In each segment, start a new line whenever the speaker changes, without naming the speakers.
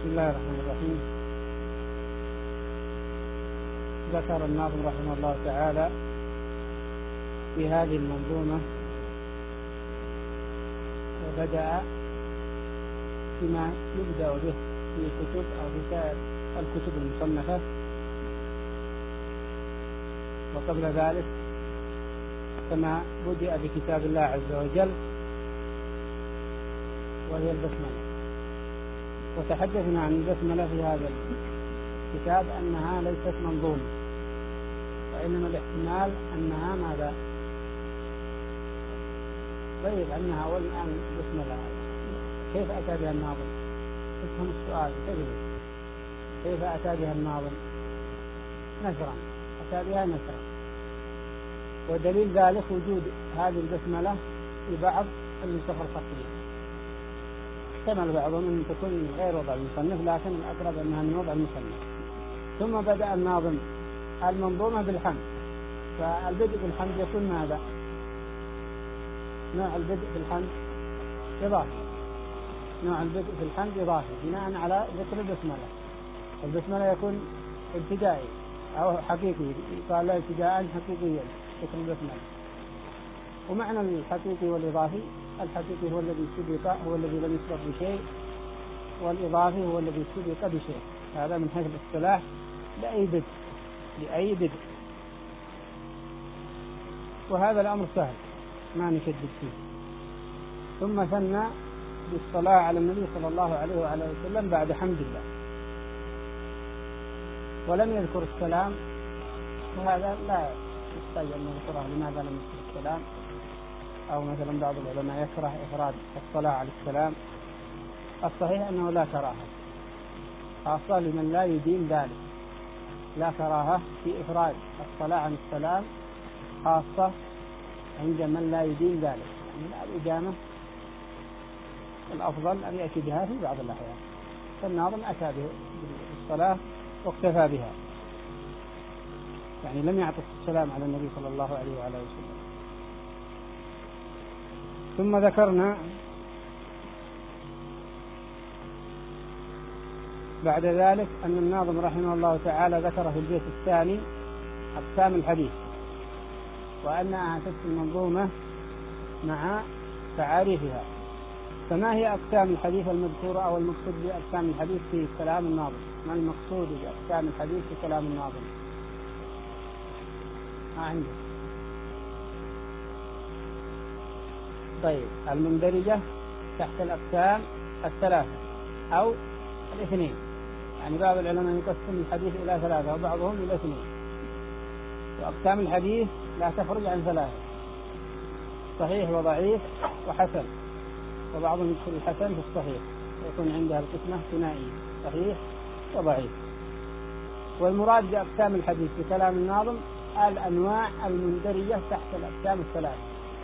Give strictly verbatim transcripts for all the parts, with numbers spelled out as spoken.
بسم الله الرحمن الرحيم. ذكر الناظم رحمه الله تعالى في هذه المنظومة وبدأ بما يبدأ به في كتب أو في سائر الكتب المصنفة، وقبل ذلك كما بدأ بكتاب الله عز وجل وهي البسملة. وتحدثنا عن البسملة في هذا الكتاب أنها ليست منظومة، وإنما الاحتمال أنها ماذا؟ طيب أنها أول الآن بسملة كيف أتى بها الناظم؟ افهم السؤال تجد كيف أتى بها الناظم؟ نثرا، أتى بها نثرا. ودليل ذلك وجود هذه البسملة في بعض النسخ الخطية، احتمل بعضهم أن تكون غير وضع المصنف، لكن الأقرب أنها من وضع المصنف. ثم بدأ الناظم المنظومة بالحمد، فالبدء بالحمد يكون ماذا؟ نوع البدء بالحمد إضافي، نوع البدء بالحمد إضافي بناء على ذكر البسملة. البسملة يكون ابتدائي أو حقيقي، قال لا ابتداء حقيقيا ذكر البسملة. ومعنى الحقيقي والإضافي، الحقيقي هو الذي سبق، هو الذي لم يسبق بشيء، والإضافي هو الذي سبق بشيء. هذا من حيث الاصطلاح لأي بدء لأي بدء وهذا الأمر سهل ما نشدد فيه. ثم ثنى بالصلاة على النبي صلى الله عليه وعلى وسلم بعد حمد الله، ولم يذكر السلام، وهذا لا يحتاج أن نذكره. لماذا لم يذكر السلام؟ أو مثلا بعض العلماء يكره إفراد الصلاة على السلام. الصحيح أنه لا كراهة، خاصة لمن لا يدين ذلك، لا كراهة في إفراد الصلاة عن السلام، خاصة عند من لا يدين ذلك. يعني الإجامة الأفضل أن يأتي بها في بعض الأحيان، فالناظم أتى بالصلاة واكتفى بها، يعني لم يعطف السلام على النبي صلى الله عليه وعلى وسلم. ثم ذكرنا بعد ذلك أن الناظم رحمه الله تعالى ذكر في البيت الثاني أقسام الحديث، وأنها تفصل المنظومة مع تعاريفها. فما هي أقسام الحديث المذكورة أو المقصود بأقسام الحديث في كلام الناظم؟ ما المقصود بأقسام الحديث في كلام الناظم؟ ما عندك؟ طيب، المندرجة تحت الأقسام الثلاثة أو الاثنين، يعني بعض العلماء يقسم الحديث إلى ثلاثة وبعضهم إلى اثنين. وأقسام الحديث لا تخرج عن ثلاثة: صحيح وضعيف وحسن، وبعضهم يدخل الحسن في الصحيح، يكون عندها القسمة ثنائية: صحيح وضعيف. والمراد بأقسام الحديث في كلام الناظم الأنواع المندرجة تحت الأقسام الثلاثة.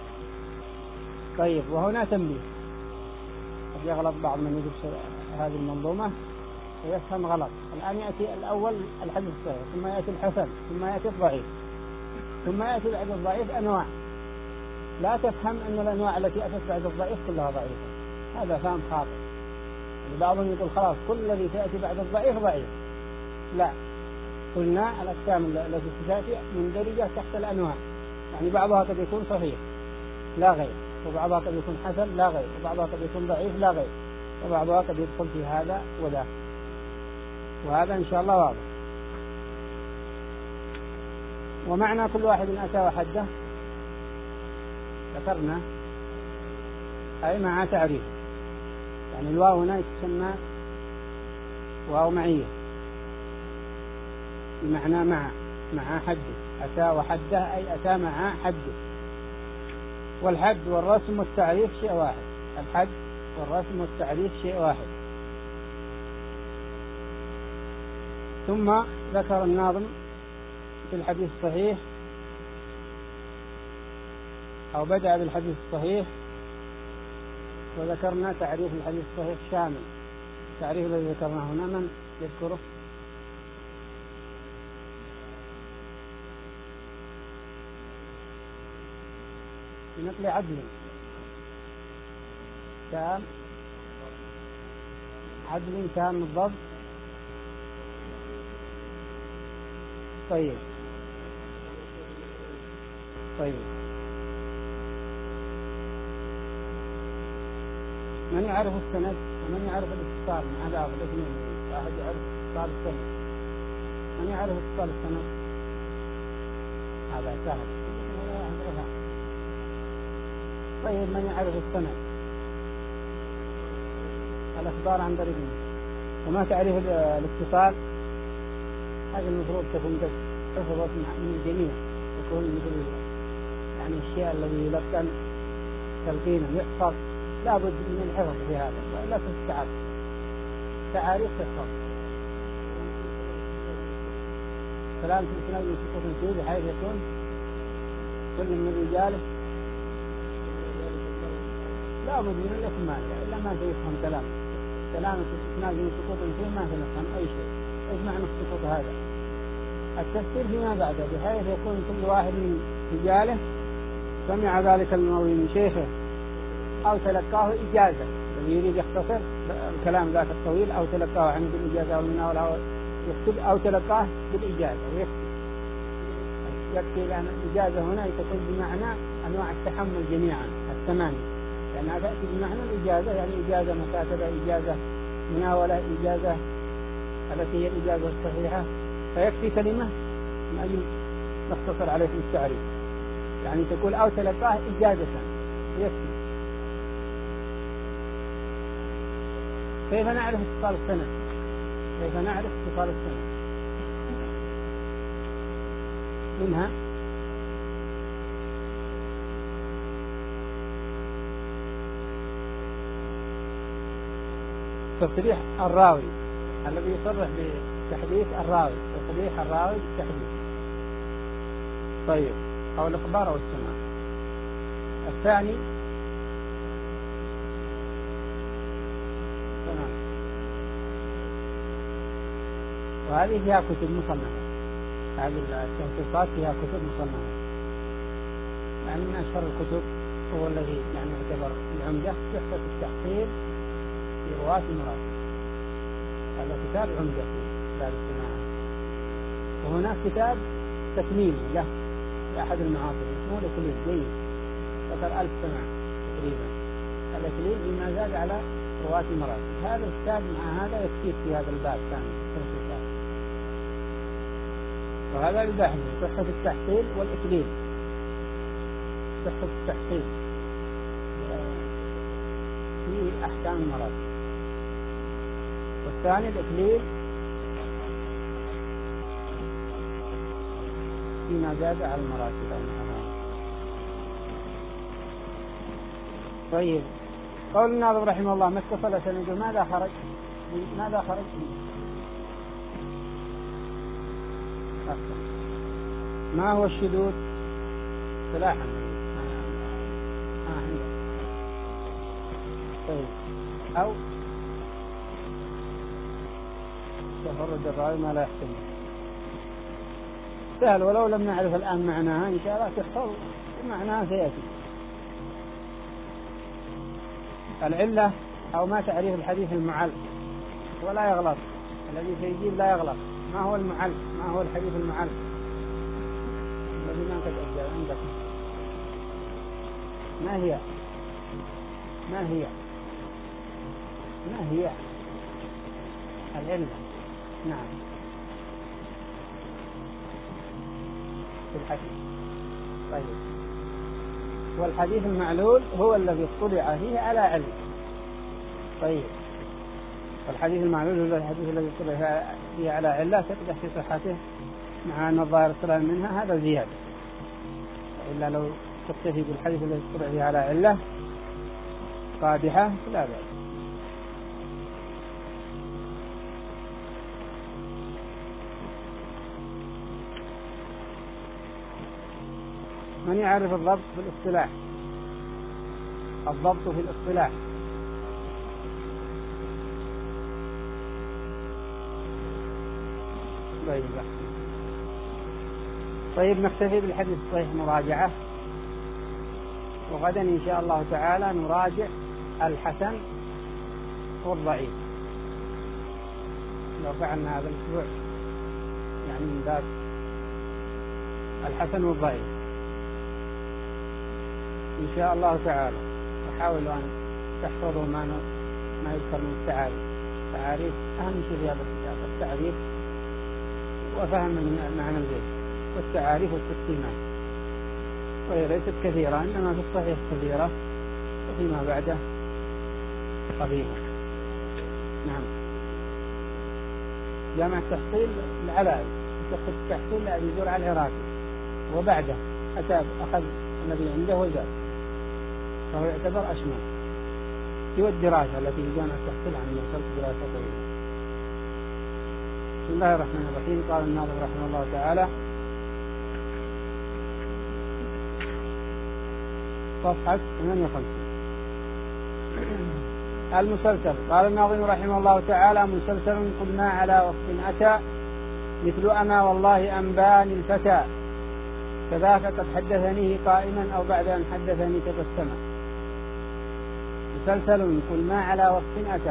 طيب، وهنا تنبيه، قد يغلط بعض من يدرس هذه المنظومة ويفهم غلط. الآن يأتي الأول الحديث الصحيح، ثم يأتي الحسن، ثم يأتي الضعيف، ثم يأتي بعد الضعيف أنواع. لا تفهم أن الأنواع التي أتت بعد الضعيف كلها ضعيفة، هذا فهم خاطئ. يعني بعضهم يقول خلاص كل الذي سيأتي بعد الضعيف ضعيف. لا، قلنا الأقسام التي تأتي مندرجة تحت الأنواع، يعني بعضها قد يكون صحيح لا غير، وبعضها قد يكون حسن لا غير، وبعضها قد يكون ضعيف لا غير، وبعضها قد يدخل في هذا وذاك، وهذا إن شاء الله واضح. ومعنى كل واحد أتى وحده ذكرنا أي مع تعريف، يعني الواو هنا تسمى واو معية بمعنى مع مع حده. أتى وحده أي أتى مع حده. والحد والرسم والتعريف شيء واحد، الحد والرسم والتعريف شيء واحد. ثم ذكر الناظم في الحديث الصحيح، أو بدأ بالحديث الصحيح، وذكرنا تعريف الحديث الصحيح شامل. التعريف الذي ذكرناه هنا من يذكره؟ بنقل عدل تام عدل كان الضبط. طيب طيب من يعرف السند ومن يعرف الاتصال مع هذا الاثنين؟ واحد يعرف اتصال السند، من يعرف اتصال السند؟ هذا سهل. طيب من يعرف السند؟ الأخبار عن طريق وما تعرف الاتصال؟ هذا المفروض تكون قد حفظت من الجميع، تكون مثل يعني الشيء الذي يلقن تلقينا يحفظ، لابد من الحفظ في هذا ولا تستعب تعاريف تحفظ. كلام في الإسناد من سقوط فيه بحيث يكون كل من رجاله لابد من الإكمال، إلا ما سيفهم كلام كلام في الإسناد من سقوط فيه ما سنفهم أي شيء. إيش معنى السقوط هذا؟ التفسير فيما بعده بحيث يكون كل واحد من رجاله سمع ذلك المروي من شيخه أو تلقاه إجازة، الذي يريد يختصر الكلام ذاك الطويل أو تلقاه عنه بالإجازة أو من أو يكتب أو تلقاه بالإجازة ويكتب يكفي، لأن الإجازة هنا تكون بمعنى أنواع التحمل جميعا الثمانية، لأنها تأتي بمعنى الإجازة، يعني إجازة مكاتبة، إجازة مناولة، إجازة التي هي الإجازة الصحيحة، فيكفي كلمة من أجل نختصر عليه التعريف، يعني تقول أو تلقاه إجازة يكفي. كيف نعرف اتصال السند؟ كيف نعرف اتصال السند؟ منها تصريح الراوي الذي يصرح بتحديث الراوي، تصريح الراوي بالتحديث. طيب، أو الإخبار أو السماع. الثاني تمام، وهذه فيها كتب مصنفة، هذه التوثيقات فيها كتب مصنفة، يعني من أشهر الكتب هو الذي يعني يعتبر العمدة تحفة التحصيل في رواة المراسل، هذا كتاب عمدة في باب السماع. وهناك كتاب تكميل له لأحد المعاصرين اسمه الإكليل، جيد، ذكر ألف سماع تقريبا، الإكليل بما زاد على رواة المراسل. هذا الكتاب مع هذا يكفيك في هذا الباب ثاني التوثيقات. وهذا البحث صحة التحصيل والإكليل، صحة التحصيل في أحكام المراسل. والثاني الإكليل فيما زاد على المراسل أو المعاني. طيب، قول الناظم رحمه الله ما اتصل سنده ماذا خرج؟ ماذا خرج؟ أكثر. ما هو الشذوذ؟ صلاحا آه. طيب، أو تفرد الراوي ما لا يحتمل. سهل، ولو لم نعرف الآن معناها إن شاء الله تحفظ معناها سيأتي. العلة أو ما تعريف الحديث المعل، ولا يغلط الذي سيجيب لا يغلط. ما هو المعل؟ ما هو الحديث المعل الذي ما قد أجل عندكم؟ ما هي ما هي ما هي العلة؟ نعم، في الحديث. طيب، والحديث المعلول هو الذي اطلع فيه على علم. طيب، والحديث المعلول هو الحديث الذي اطلع فيه على علة تقدح في صحته مع أن الظاهر السلام منها، هذا زيادة. إلا لو تكتفي بالحديث الذي اطلع فيه على علة قادحة لا بأس. من يعرف الضبط في الاصطلاح؟ الضبط في الاصطلاح. طيب طيب نكتفي بالحديث الصحيح مراجعة، وغدا إن شاء الله تعالى نراجع الحسن والضعيف. لو فعلنا هذا الأسبوع يعني من باب الحسن والضعيف إن شاء الله تعالى. وحاولوا أن تحفظوا ما ما يذكر من التعاريف. التعاريف أهم شيء في هذا الكتاب، التعريف وفهم معنى البيت والتعاريف والتقسيمات، وهي ليست كثيرة، إنما في الصحيح كثيرة وفيما بعده قليلة. نعم. جامع التحصيل العلائي، التحصيل الذي يدور على العراقي، وبعده أتى أخذ الذي عنده وزاد، فهو يعتبر أشمل. سوى الدراسة التي في جامع التحصيل عن مرسل دراسة طويلة. بسم الله الرحمن الرحيم. قال الناظم رحمه الله تعالى صفحة ثمانية وخمسين المسلسل. قال الناظم رحمه الله تعالى مسلسل كل ما على وصف أتى مثل أما والله أنباني الفتى كذاك قد حدثنيه قائما أو بعد أن حدثني تبسما. مسلسل كل ما على وصف أتى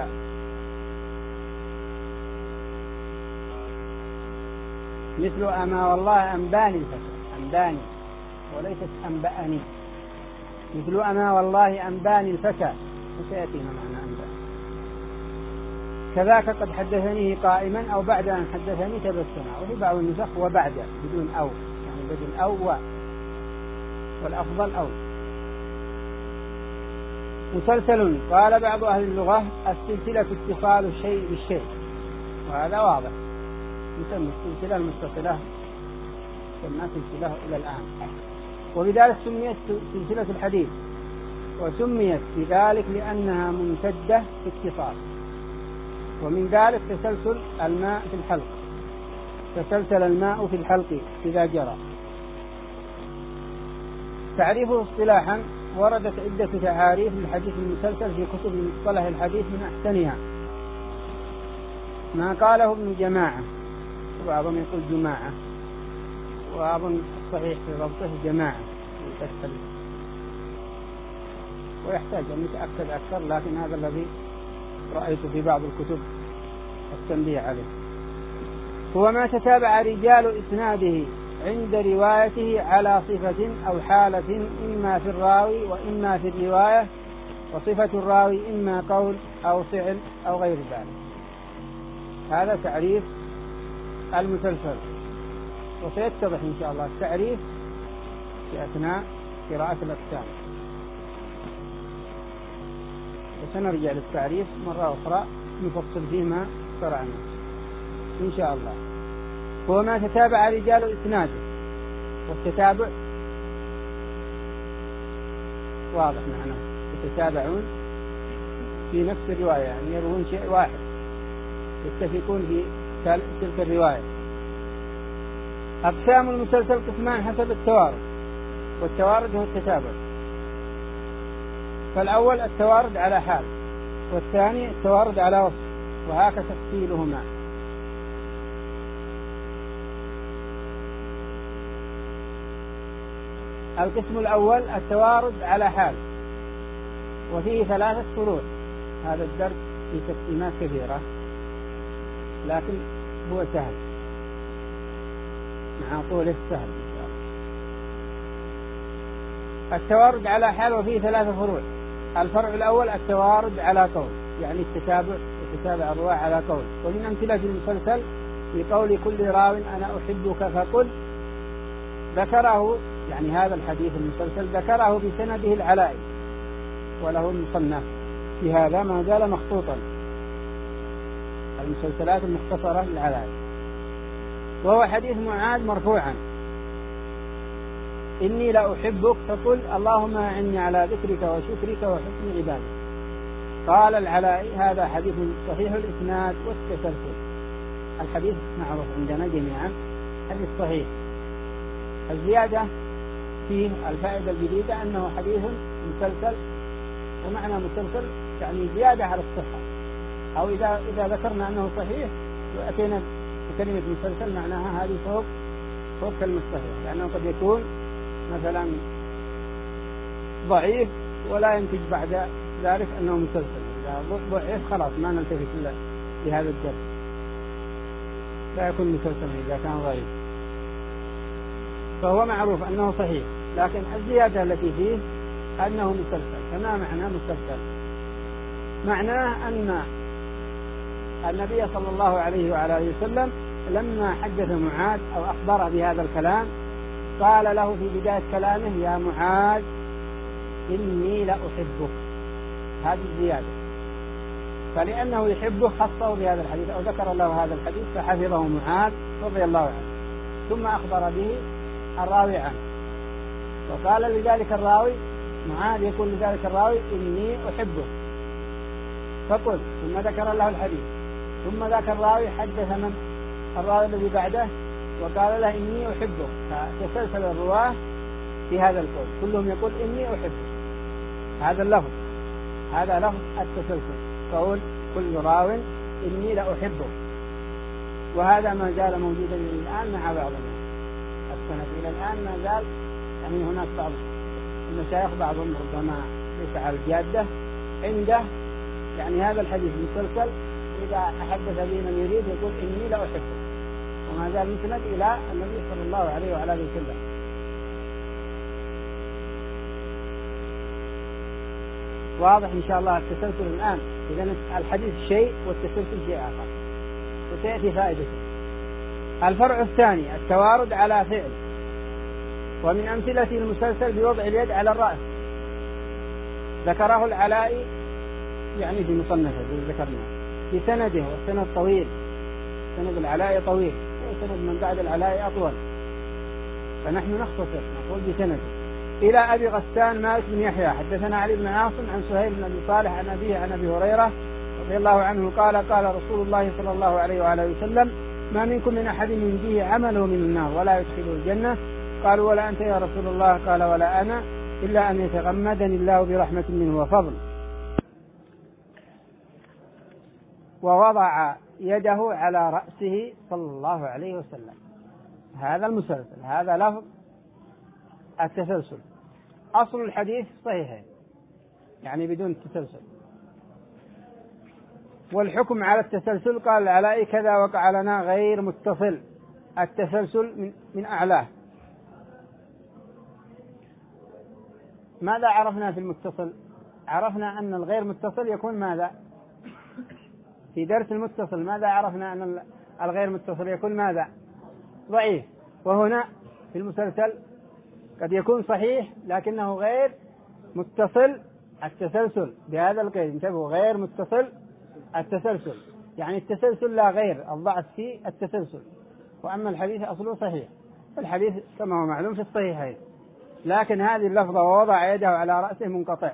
مثل أما والله أنباني الفتى، أنباني وليست أنبأني. مثل أما والله أنباني الفتى، وسيأتينا معنى أنبأ. كذاك قد حدثنيه قائما أو بعد أن حدثني تبسما. وفي بعض النسخ وبعد بدون أو، يعني بدون أو و، والأفضل أو. مسلسل. قال بعض أهل اللغة السلسلة اتصال الشيء بالشيء، وهذا واضح. يسمى السلسلة المتصلة سمى سلسلة إلى الآن، وبذلك سميت سلسلة الحديث، وسميت بذلك لأنها ممتدة في اتصال. ومن ذلك تسلسل الماء في الحلق، تسلسل الماء في الحلق إذا جرى. تعريفه اصطلاحا. وردت عدة تعاريف للحديث المسلسل في كتب مصطلح الحديث، من أحسنها ما قاله ابن جماعة، وبعضهم يقول جماعة، وأظن الصحيح في ضبطه جماعة، ويحتاج أن يتأكد أكثر، لكن هذا الذي رأيته في بعض الكتب التنبيه عليه. هو ما تتابع رجال إسناده عند روايته على صفة أو حالة، إما في الراوي وإما في الرواية، وصفة الراوي إما قول أو فعل أو غير ذلك. هذا تعريف المسلسل، وسيتضح إن شاء الله التعريف في أثناء قراءة الأقسام، وسنرجع للتعريف مرة أخرى نفصل فيه ما شرعنا إن شاء الله. هو ما تتابع رجال إسناده، والتتابع واضح معناه، يتتابعون في نفس الرواية، يعني يروون شيء واحد، يتفقون في تلك الرواية. أقسام المسلسل قسمان حسب التوارد، والتوارد هو التتابع. فالأول التوارد على حال، والثاني التوارد على وصف، وهكذا تفصيلهما. القسم الأول التوارد على حال، وفيه ثلاثة فروع. هذا الدرس في تقسيمات كثيرة، لكن هو سهل مع طوله سهل إن شاء الله. التوارد على حال وفيه ثلاثة فروع. الفرع الأول التوارد على قول، يعني التتابع يتتابع الرواة على قول. ومن أمثلة المسلسل في قول كل راو أنا أحبك فقل، ذكره يعني هذا الحديث المسلسل ذكره بسنده العلائي، وله المصنف في هذا ما زال مخطوطا، المسلسلات المختصرة للعلائي. وهو حديث معاذ مرفوعا: إني لأحبك فقل اللهم أعني على ذكرك وشكرك وحسن عبادك. قال العلائي هذا حديث صحيح الإسناد والتسلسل. الحديث معروف عندنا جميعا حديث صحيح. الزيادة فيه الفائدة الجديدة أنه حديث مسلسل، ومعنى مسلسل يعني زيادة على الصحة، أو إذا إذا ذكرنا أنه صحيح وأتينا بكلمة مسلسل معناها هذه فوق فوق كلمة صحيح، لأنه قد يكون مثلا ضعيف ولا ينتج بعد ذلك أنه مسلسل. إذا ضعيف خلاص ما نلتفت لهذا الدرس. فيكون مسلسلا إذا كان ضعيف، فهو معروف أنه صحيح، لكن الزيادة التي فيه أنه مسلسل. فما معنى مسلسل؟ معناه أن النبي صلى الله عليه وعلى آله وسلم لما حدث معاذ أو أخبر بهذا الكلام قال له في بداية كلامه: يا معاذ إني لأحبك. هذه الزيادة، فلأنه يحبه خصه بهذا الحديث أو ذكر له هذا الحديث فحفظه معاذ رضي الله عنه، ثم أخبر به الراوي عنه، وقال لذلك الراوي معاذ يقول لذلك الراوي: إني أحبه. فقل، ثم ذكر له الحديث، ثم ذاك الراوي حدث من الراوي الذي بعده وقال له: إني أحبه. فتسلسل الرواه في هذا القول، كلهم يقول: إني أحبه. هذا اللفظ، هذا لفظ التسلسل، قول كل راو: إني لأحبه. وهذا ما زال موجودا الآن مع بعض الناس، السند إلى الآن ما زال. يعني هناك بعض المشايخ بعضهم ربما ليس على الجادة عنده يعني هذا الحديث مسلسل، إذا أحدث به من يريد يقول: إني لأحبه، وما زال مسند إلى النبي صلى الله عليه وعلى آله وسلم. واضح إن شاء الله التسلسل الآن. إذن الحديث شيء والتسلسل شيء آخر، وسيأتي فائدته. الفرع الثاني التوارد على فعل. ومن أمثلة المسلسل بوضع اليد على الرأس، ذكره العلائي يعني في مصنفه الذي ذكرناه بسنده، والسند طويل، سند العلائي طويل، وسند من بعد العلائي أطول، فنحن نختصر نقول بسنده. إلى أبي غسان مالك بن يحيى حدثنا علي بن عاصم عن سهيل بن أبي صالح عن أبيه عن أبي هريرة رضي الله عنه قال: قال رسول الله صلى الله عليه وآله وسلم: ما منكم من أحد ينجيه عمله من النار ولا يدخله الجنة. قالوا: ولا أنت يا رسول الله؟ قال: ولا أنا، إلا أن يتغمدني الله برحمة منه وفضل. ووضع يده على رأسه صلى الله عليه وسلم. هذا المسلسل، هذا لفظ التسلسل. أصل الحديث صحيحين يعني بدون التسلسل. والحكم على التسلسل قال العلائي: كذا وقع لنا غير متصل. التسلسل من, من أعلاه. ماذا عرفنا في المتصل؟ عرفنا أن الغير متصل يكون ماذا؟ في درس المتصل ماذا عرفنا؟ أن الغير متصل يكون ماذا؟ ضعيف. وهنا في المسلسل قد يكون صحيح لكنه غير متصل التسلسل، بهذا القيد انتبهوا: غير متصل التسلسل، يعني التسلسل لا غير، الضعف في التسلسل. وأما الحديث أصله صحيح، الحديث كما هو معلوم في الصحيحين، لكن هذه اللفظة ووضع يده على رأسه منقطع،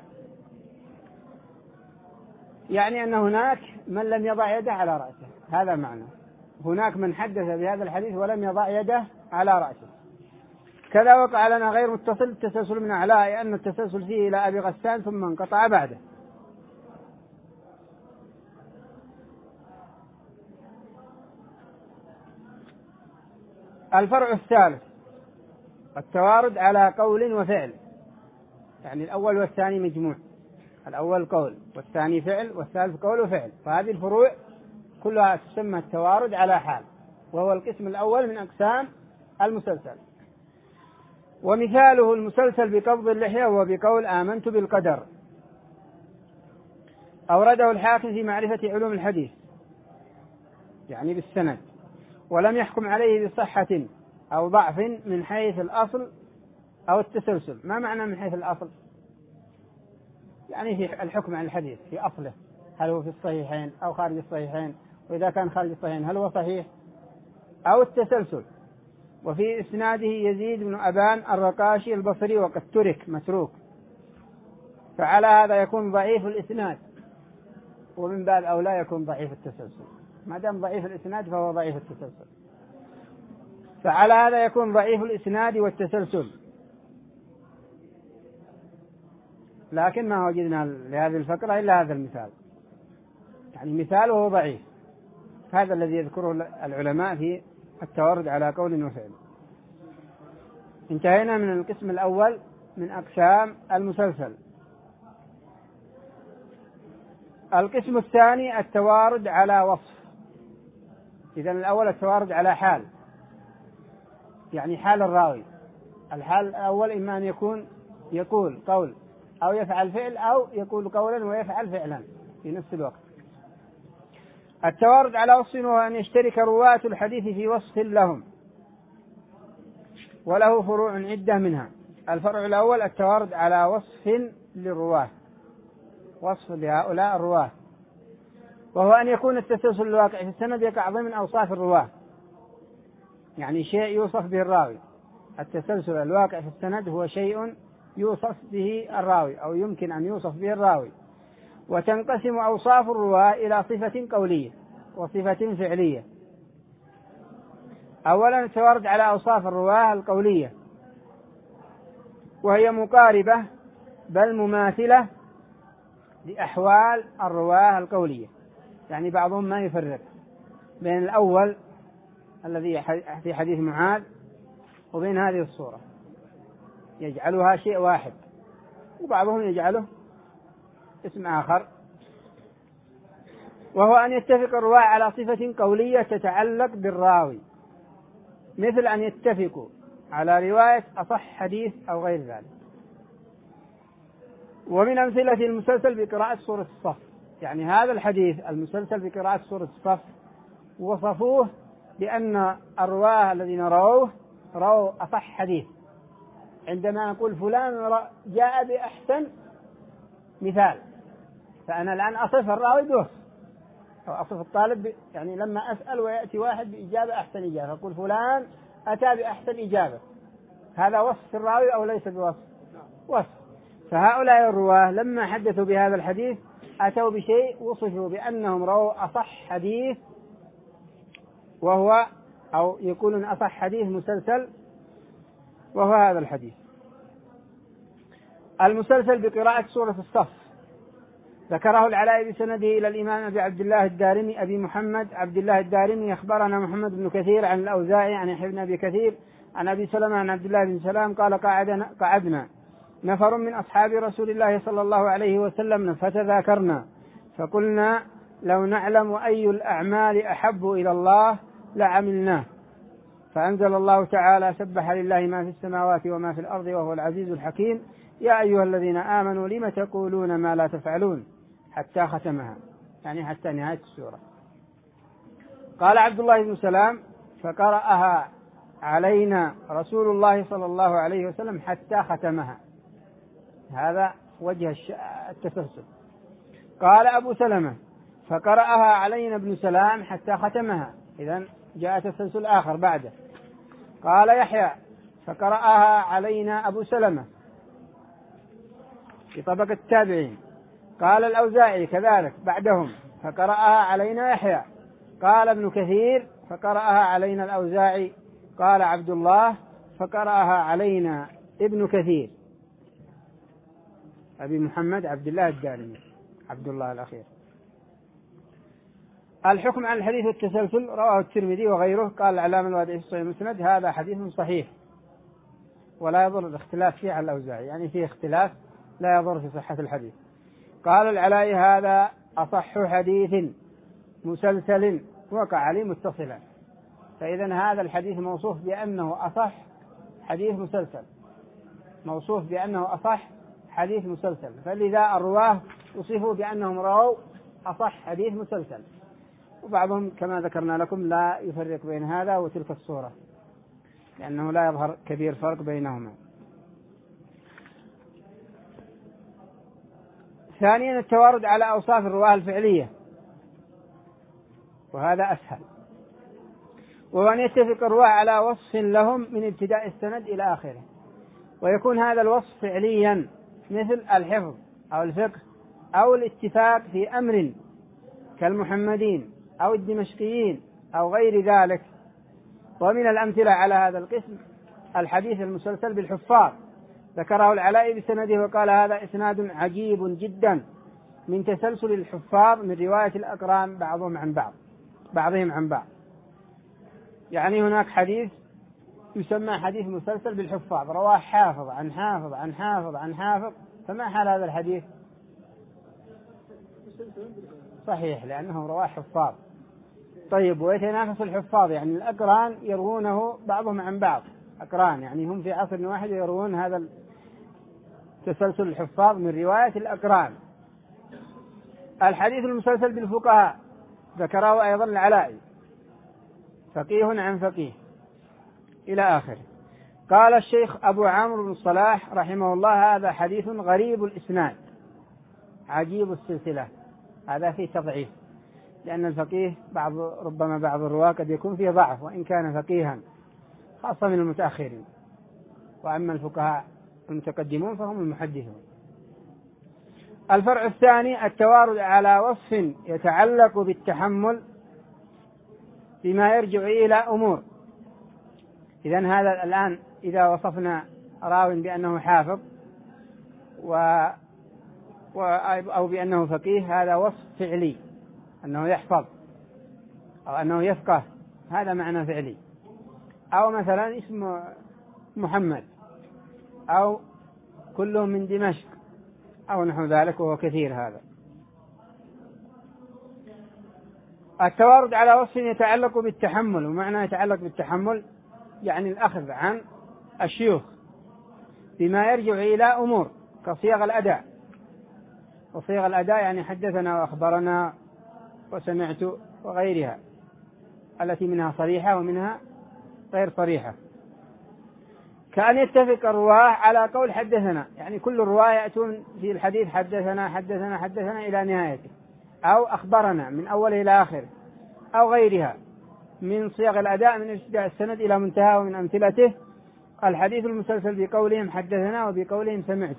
يعني أن هناك من لم يضع يده على رأسه، هذا معنى. هناك من حدث بهذا الحديث ولم يضع يده على رأسه. كذا وقع لنا غير متصل التسلسل من أعلاه، أن التسلسل فيه إلى أبي غسان ثم انقطع بعده. الفرع الثالث التوارد على قول وفعل، يعني الأول والثاني مجموع، الأول قول والثاني فعل والثالث قول وفعل، فهذه الفروع كلها تسمى التوارد على حال، وهو القسم الأول من أقسام المسلسل. ومثاله المسلسل بقبض اللحية وبقول آمنت بالقدر. أورده الحاكم في معرفة علوم الحديث يعني بالسند، ولم يحكم عليه بصحة أو ضعف من حيث الأصل أو التسلسل. ما معنى من حيث الأصل؟ يعني في الحكم عن الحديث في أصله، هل هو في الصحيحين أو خارج الصحيحين، وإذا كان خارج الصحيحين هل هو صحيح، أو التسلسل. وفي إسناده يزيد بن أبان الرقاشي البصري وقد ترك متروك، فعلى هذا يكون ضعيف الإسناد، ومن باب أولى يكون ضعيف التسلسل. ما دام ضعيف الإسناد فهو ضعيف التسلسل، فعلى هذا يكون ضعيف الإسناد والتسلسل. لكن ما وجدنا لهذه الفقرة إلا هذا المثال، يعني مثاله ضعيف، هذا الذي يذكره العلماء في التوارد على قول وفعل. انتهينا من القسم الأول من أقسام المسلسل. القسم الثاني التوارد على وصف. إذن الأول التوارد على حال، يعني حال الراوي. الحال الأول إما أن يكون يقول قول أو يفعل فعل، أو يقول قولا ويفعل فعلا في نفس الوقت. التوارد على وصف هو أن يشترك رواة الحديث في وصف لهم، وله فروع عدة منها. الفرع الأول التوارد على وصف للرواة، وصف لهؤلاء الرواة، وهو أن يكون التسلسل الواقع في السند يقع ضمن أوصاف الرواة، يعني شيء يوصف به الراوي. التسلسل الواقع في السند هو شيء يوصف به الراوي أو يمكن أن يوصف به الراوي. وتنقسم أوصاف الرواة إلى صفة قولية وصفة فعلية. أولا التوارد على أوصاف الرواة القولية، وهي مقاربة بل مماثلة لأحوال الرواة القولية، يعني بعضهم ما يفرق بين الأول الذي في حديث معاذ وبين هذه الصورة، يجعلها شيء واحد، وبعضهم يجعله اسم آخر. وهو أن يتفق الرواة على صفة قولية تتعلق بالراوي، مثل أن يتفقوا على رواية أصح حديث أو غير ذلك. ومن أمثلة المسلسل بقراءة سورة الصف، يعني هذا الحديث المسلسل بقراءة سورة الصف وصفوه بأن الرواة الذين رووه رووا أصح حديث. عندما أقول فلان جاء بأحسن مثال، فأنا الآن أصف الراوي بوصف، أو أصف الطالب، يعني لما أسأل ويأتي واحد بإجابة أحسن إجابة أقول فلان أتى بأحسن إجابة، هذا وصف الراوي أو ليس بوصف؟ وصف. فهؤلاء الرواه لما حدثوا بهذا الحديث أتوا بشيء وصفوا بأنهم رووا أصح حديث، وهو أو يقولون أصح حديث مسلسل، وهو هذا الحديث. المسلسل بقراءة سورة الصف ذكره العلاء بسنده إلى الإمام أبي عبد الله الدارمي أبي محمد عبد الله الدارمي أخبرنا محمد بن كثير عن الأوزاعي عن يحيى بن أبي كثير عن أبي سلمة عن عبد الله بن سلام قال قعدنا, قعدنا نفر من أصحاب رسول الله صلى الله عليه وسلم فتذاكرنا فقلنا لو نعلم أي الأعمال أحب إلى الله لعملناه، فأنزل الله تعالى سبح لله ما في السماوات وما في الأرض وهو العزيز الحكيم يا أيها الذين آمنوا لم تقولون ما لا تفعلون حتى ختمها، يعني حتى نهاية السورة. قال عبد الله بن سلام فقرأها علينا رسول الله صلى الله عليه وسلم حتى ختمها، هذا وجه التسلسل. قال أبو سلمة فقرأها علينا ابن سلام حتى ختمها، إذن جاء تسلسل آخر بعده. قال يحيى فقرأها علينا أبو سلمة في طبقة التابعين. قال الأوزاعي كذلك بعدهم فقرأها علينا يحيى. قال ابن كثير فقرأها علينا الأوزاعي. قال عبد الله فقرأها علينا ابن كثير أبي محمد عبد الله الدارمي عبد الله الأخير. الحكم عن الحديث والتسلسل رواه الترمذي وغيره. قال العلامة الوادعي في صحيح المسند هذا حديث صحيح ولا يضر الاختلاف فيه على الأوزاعي، يعني فيه اختلاف لا يضر في صحة الحديث. قال العلاء هذا أصح حديث مسلسل وقع عليه متصلا، فإذا هذا الحديث موصوف بأنه أصح حديث مسلسل، موصوف بأنه أصح حديث مسلسل، فلذا الرواه وصفوا بأنهم رووا أصح حديث مسلسل. وبعضهم كما ذكرنا لكم لا يفرق بين هذا وتلك الصورة لأنه لا يظهر كبير فرق بينهما. ثانيا التوارد على أوصاف الرواه الفعلية، وهذا أسهل، وهو أن يتفق الرواه على وصف لهم من ابتداء السند إلى آخره، ويكون هذا الوصف فعليا مثل الحفظ أو الفقه أو الاتفاق في أمر كالمحمدين أو الدمشقيين أو غير ذلك. ومن الأمثلة على هذا القسم الحديث المسلسل بالحفاظ ذكره العلاء بسنده وقال هذا إسناد عجيب جدا من تسلسل الحفاظ من رواية الأقران بعضهم عن بعض بعضهم عن بعض، يعني هناك حديث يسمى حديث مسلسل بالحفاظ رواه حافظ عن حافظ عن حافظ عن حافظ، فما حال هذا الحديث؟ صحيح لأنه رواه حفاظ. طيب، ويتنافس الحفاظ، يعني الأقران يروونه بعضهم عن بعض، أقران يعني هم في عصر واحد يروون هذا تسلسل الحفاظ من رواية الأقران. الحديث المسلسل بالفقهاء ذكره أيضا العلائي، فقيه عن فقيه إلى آخره. قال الشيخ أبو عمرو بن الصلاح رحمه الله: هذا حديث غريب الإسناد عجيب السلسلة. هذا فيه تضعيف، لأن الفقيه بعض ربما بعض الرواة قد يكون فيه ضعف وإن كان فقيها، خاصة من المتأخرين، وأما الفقهاء المتقدمون فهم المحدثون. الفرع الثاني: التوارد على وصف يتعلق بالتحمل بما يرجع إلى أمور. إذن هذا الآن إذا وصفنا راو بأنه حافظ و... و... أو بأنه فقيه، هذا وصف فعلي، أنه يحفظ أو أنه يفقه، هذا معنى فعلي. أو مثلا اسم محمد، أو كلهم من دمشق، أو نحو ذلك، وهو كثير هذا. التوارد على وصف يتعلق بالتحمل، ومعنى يتعلق بالتحمل يعني الأخذ عن الشيوخ بما يرجع إلى أمور كصيغ الأداء. وصيغ الأداء يعني حدثنا وأخبرنا وسمعت وغيرها، التي منها صريحة ومنها غير صريحة. كأن يتفق الرواة على قول حدثنا، يعني كل الرواة يأتون في الحديث حدثنا حدثنا حدثنا إلى نهايته، أو أخبرنا من أول إلى آخر، أو غيرها من صيغ الأداء من ابتداء السند إلى منتهى. ومن أمثلته الحديث المسلسل بقولهم حدثنا وبقولهم سمعت.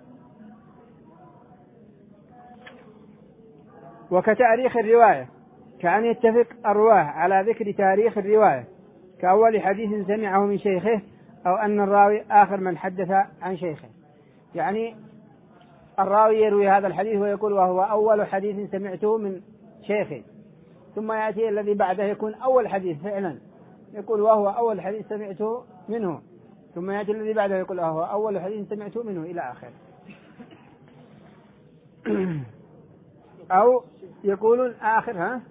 وكتاريخ الرواية، كأن يتفق الرواة على ذكر تاريخ الرواية كأول حديث سمعه من شيخه، أو أن الراوي آخر من حدث عن شيخه. يعني الراوي يروي هذا الحديث ويقول وهو أول حديث سمعته من شيخه، ثم يأتي الذي بعده يكون أول حديث فعلا، يقول وهو أول حديث سمعته منه، ثم يأتي الذي بعده يقول وهو أول حديث سمعته منه إلى آخر. أو يقولون آخر ها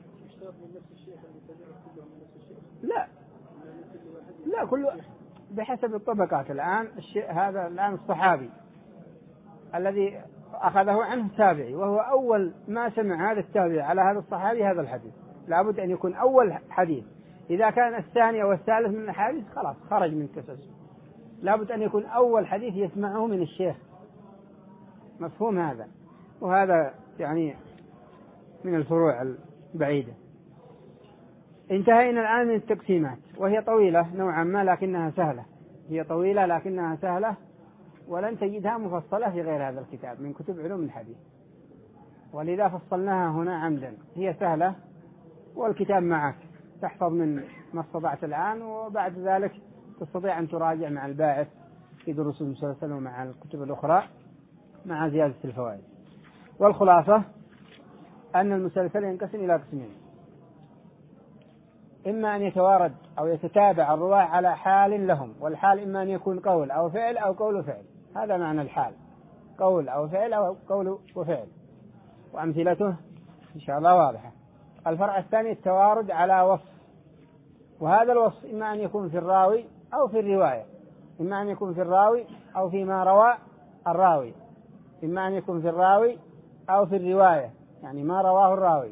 لا لا كل بحسب الطبقات. الآن الشيء هذا الآن الصحابي الذي أخذه عنه التابعي، وهو أول ما سمع هذا التابعي على هذا الصحابي هذا الحديث، لابد أن يكون أول حديث. إذا كان الثاني أو الثالث من الحديث خلاص خرج من التسلسل، لابد أن يكون أول حديث يسمعه من الشيخ. مفهوم هذا؟ وهذا يعني من الفروع البعيدة. انتهينا الآن من التقسيمات، وهي طويلة نوعا ما لكنها سهلة. هي طويلة لكنها سهلة، ولن تجدها مفصلة في غير هذا الكتاب من كتب علوم الحديث، ولذا فصلناها هنا عمدا. هي سهلة والكتاب معك، تحفظ من ما استطعت الآن، وبعد ذلك تستطيع أن تراجع مع الباعث في دروس المسلسل ومع الكتب الأخرى مع زيادة الفوائد. والخلاصة أن المسلسل ينقسم إلى قسمين: إما أن يتوارد أو يتتابع الرواة على حال لهم، والحال إما أن يكون قول أو فعل أو قول وفعل. هذا معنى الحال، قول أو فعل أو قول وفعل، وأمثلته إن شاء الله واضحة. الفرع الثاني التوارد على وصف، وهذا الوصف إما أن يكون في الراوي أو في الرواية، إما أن يكون في الراوي أو فيما روى الراوي، إما أن يكون في الراوي أو في الرواية يعني ما رواه الراوي.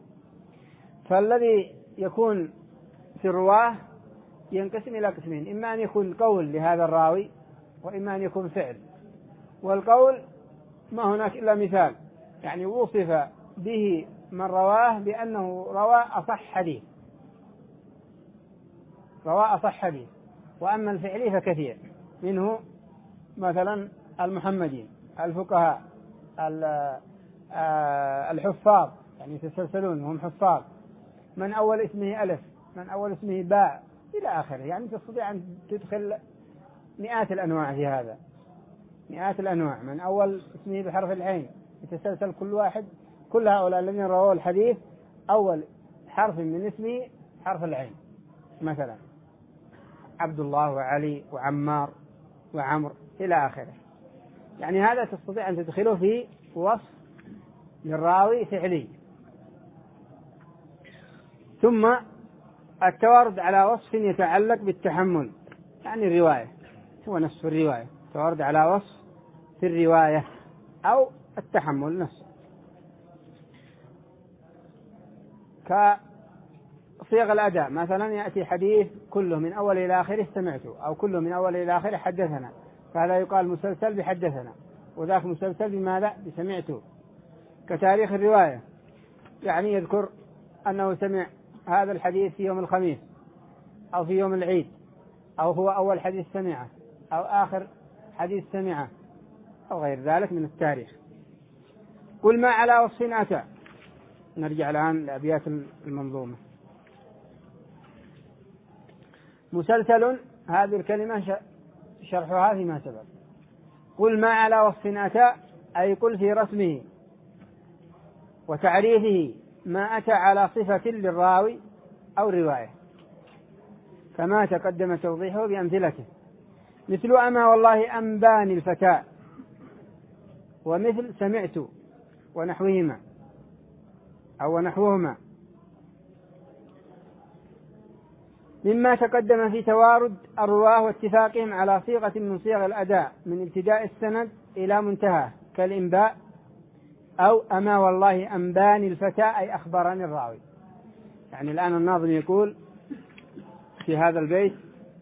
فالذي يكون في الرواه ينقسم إلى قسمين: إما أن يكون قول لهذا الراوي، وإما أن يكون فعل. والقول ما هناك إلا مثال، يعني وصف به من رواه بأنه روى أصح حديث، روى أصح حديث. وأما الفعل فكثير منه، مثلا المحمدين، الفقهاء، الحفاظ يعني يتسلسلون وهم حفاظ، من أول اسمه ألف، من أول اسمه باء إلى آخره. يعني تستطيع أن تدخل مئات الأنواع في هذا، مئات الأنواع. من أول اسمه بحرف العين يتسلسل كل واحد، كل هؤلاء الذين رووا الحديث أول حرف من اسمه حرف العين، مثلا عبد الله وعلي وعمار وعمر إلى آخره. يعني هذا تستطيع أن تدخله في وصف للراوي فعلي. ثم التوارد على وصف يتعلق بالتحمل، يعني الرواية، هو نفس الرواية، التوارد على وصف في الرواية أو التحمل نفسه، كصيغ الأداء. مثلا يأتي حديث كله من أول إلى آخره سمعته، أو كله من أول إلى آخره حدثنا، فهذا يقال مسلسل بحدثنا، وذاك مسلسل بماذا؟ بسمعته. كتاريخ الرواية، يعني يذكر أنه سمع هذا الحديث في يوم الخميس أو في يوم العيد، أو هو أول حديث سمعه أو آخر حديث سمعه أو غير ذلك من التاريخ. قل ما على وصف أتى. نرجع الآن لأبيات المنظومة. مسلسل، هذه الكلمة شرحها فيما سبق. قل ما على وصف أتى، أي قل في رسمه وتعريفه ما أتى على صفة للراوي أو الرواية، كما تقدم توضيحه بأمثلته، مثل أما والله أنباني الفتاة، ومثل سمعت ونحوهما أو ونحوهما، مما تقدم في توارد الرواه واتفاقهم على صيغة من صيغ الأداء من ابتداء السند إلى منتهى، كالإنباء أو أما والله أنباني الفتاة، أي أخبرني الراوي. يعني الآن الناظم يقول في هذا البيت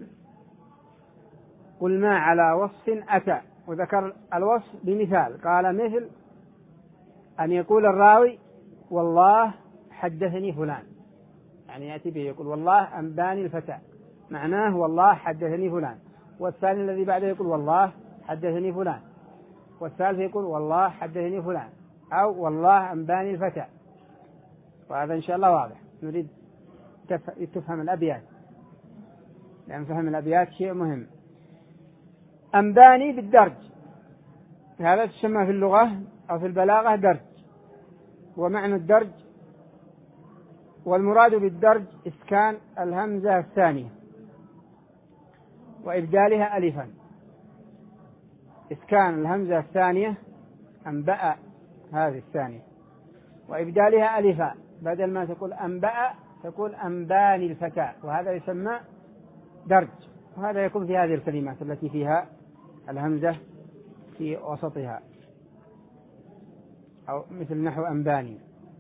قل ما على وصف أتى، وذكر الوصف بمثال، قال مثل أن يقول الراوي والله حدثني فلان، يعني يأتي به يقول والله أنباني الفتاة، معناه والله حدثني فلان. والثاني الذي بعده يقول والله حدثني فلان، والثالث يقول والله حدثني فلان، أو والله أنباني الفتاة. وهذا إن شاء الله واضح. نريد تفهم الأبيات، لأن فهم الأبيات شيء مهم. أنباني بالدرج، هذا تسمى في اللغة أو في البلاغة درج، ومعنى الدرج والمراد بالدرج إسكان الهمزة الثانية وإبدالها ألفا. إسكان الهمزة الثانية أنبأ هذه الثانية وإبدالها ألفا، بدل ما تقول أنبأ تقول أنباني الفتاة، وهذا يسمى درج. وهذا يكون في هذه الكلمات التي فيها الهمزة في وسطها، أو مثل نحو أنباني.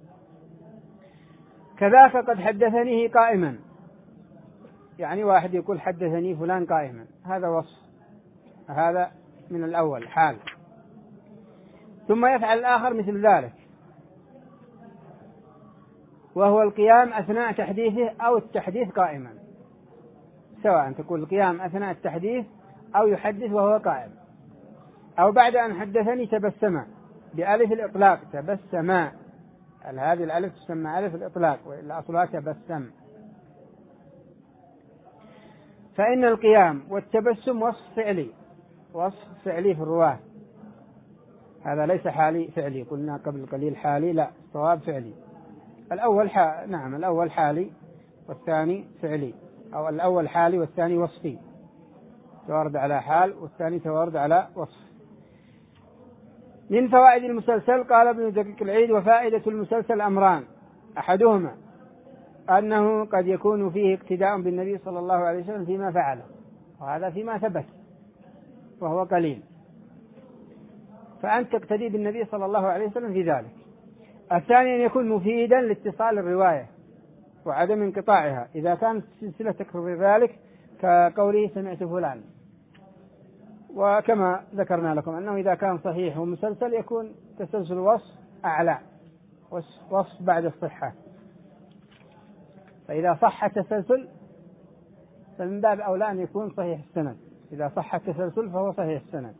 كذاك قد حدثنيه قائما، يعني واحد يقول حدثني فلان قائما، هذا وصف، هذا من الأول حال. ثم يفعل الآخر مثل ذلك، وهو القيام أثناء تحديثه أو التحديث قائما، سواء تقول القيام أثناء التحديث أو يحدث وهو قائم، أو بعد أن حدثني تبسم بألف الإطلاق، تبسم، هذه الألف تسمى ألف الإطلاق وإلا أصلها تبسم. فإن القيام والتبسم وصف فعلي، وصف فعلي في الرواة، هذا ليس حالي فعلي، قلنا قبل قليل حالي، لا، صواب فعلي. الأول حا... نعم الأول حالي والثاني فعلي، أو الأول حالي والثاني وصفي، توارد على حال والثاني توارد على وصف. من فوائد المسلسل قال ابن دقيق العيد: وفائدة المسلسل أمران، أحدهما أنه قد يكون فيه اقتداء بالنبي صلى الله عليه وسلم فيما فعله، وهذا فيما ثبت وهو قليل، فأنت تقتدي بالنبي صلى الله عليه وسلم في ذلك. الثاني أن يكون مفيدا لاتصال الرواية وعدم انقطاعها، إذا كانت سلسلة تكرر ذلك كقوله سمعت فلان. وكما ذكرنا لكم أنه إذا كان صحيح ومسلسل يكون تسلسل وصف أعلى، وصف بعد الصحة، فإذا صح التسلسل فمن باب أولى أن يكون صحيح السند، إذا صح التسلسل فهو صحيح السند.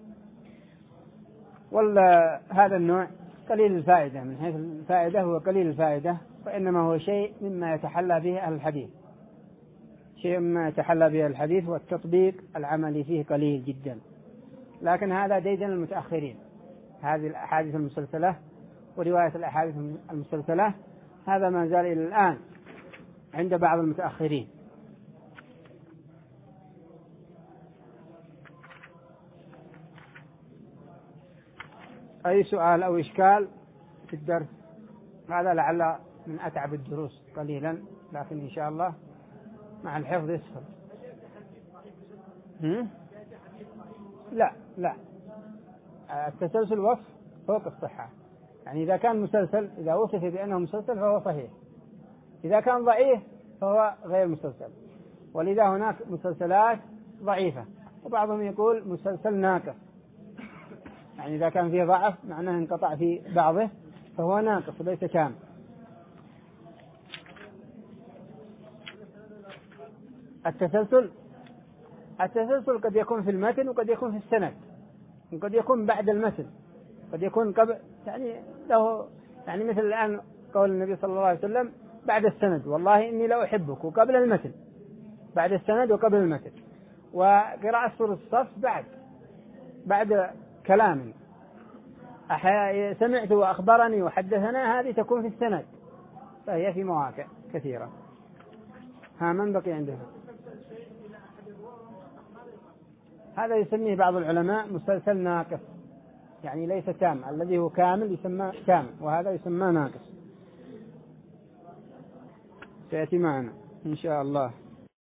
وهذا النوع قليل الفائدة، من حيث الفائدة هو قليل الفائدة، وإنما هو شيء مما يتحلى به أهل الحديث، شيء مما يتحلى به الحديث، والتطبيق العملي فيه قليل جدا. لكن هذا ديدن المتأخرين، هذه الأحاديث المسلسلة ورواية الأحاديث المسلسلة هذا ما زال إلى الآن عند بعض المتأخرين. أي سؤال أو إشكال في الدرس هذا لعل من أتعب الدروس قليلا، لكن إن شاء الله مع الحفظ يسهل. لا لا، التسلسل وصف فوق الصحة. يعني إذا كان مسلسل، إذا وصف بأنه مسلسل فهو صحيح، إذا كان ضعيف فهو غير مسلسل. ولذا هناك مسلسلات ضعيفة، وبعضهم يقول مسلسل ناقص، يعني إذا كان فيه ضعف معناه انقطع في بعضه فهو ناقص وليس كامل. التسلسل التسلسل قد يكون في المتن وقد يكون في السند، وقد يكون بعد المتن، قد يكون قبل، يعني له، يعني مثل الآن قول النبي صلى الله عليه وسلم بعد السند والله إني لا أحبك، وقبل المتن، بعد السند وقبل المتن. وقراءة سورة الصف بعد بعد كلام سمعت وأخبرني وحدثنا، هذه تكون في السند، فهي في مواقع كثيرة. ها من بقي عندنا؟ هذا يسميه بعض العلماء مسلسل ناقص، يعني ليس تام. الذي هو كامل يسمى كامل، وهذا يسمى ناقص. سيأتي معنا إن شاء الله.